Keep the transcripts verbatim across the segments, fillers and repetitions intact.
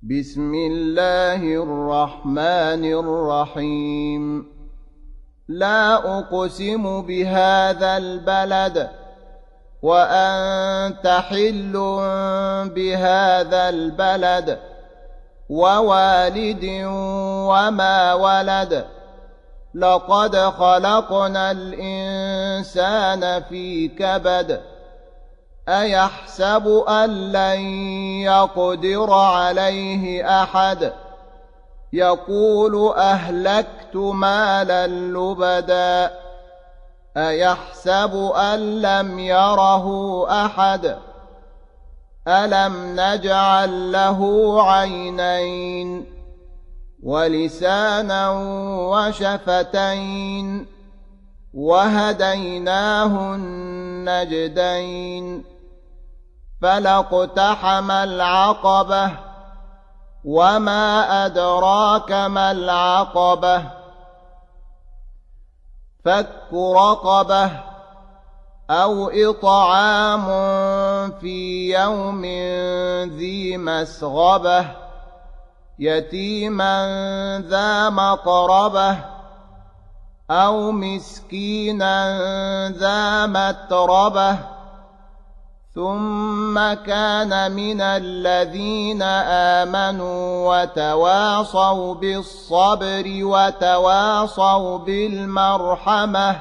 بسم الله الرحمن الرحيم لا أقسم بهذا البلد وأنت حل بهذا البلد ووالد وما ولد لقد خلقنا الإنسان في كبد أيحسب أن لن يقدر عليه أحد يقول أهلكت مالا لبدا أيحسب أن لم يره أحد ألم نجعل له عينين ولسانا وشفتين وهديناه النجدين فلاقتحم العقبة وما أدراك ما العقبة فك رقبة أو إطعام في يوم ذي مسغبة يتيما ذا مقربة أو مسكينا ذا متربة ثم كان من الذين آمنوا وتواصوا بالصبر وتواصوا بالمرحمة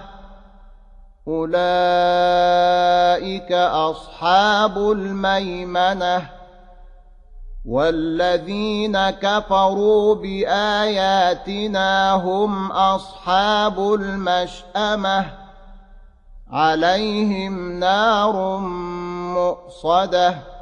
أولئك أصحاب الميمنة والذين كفروا بآياتنا هم أصحاب المشأمة عليهم نار مؤصدة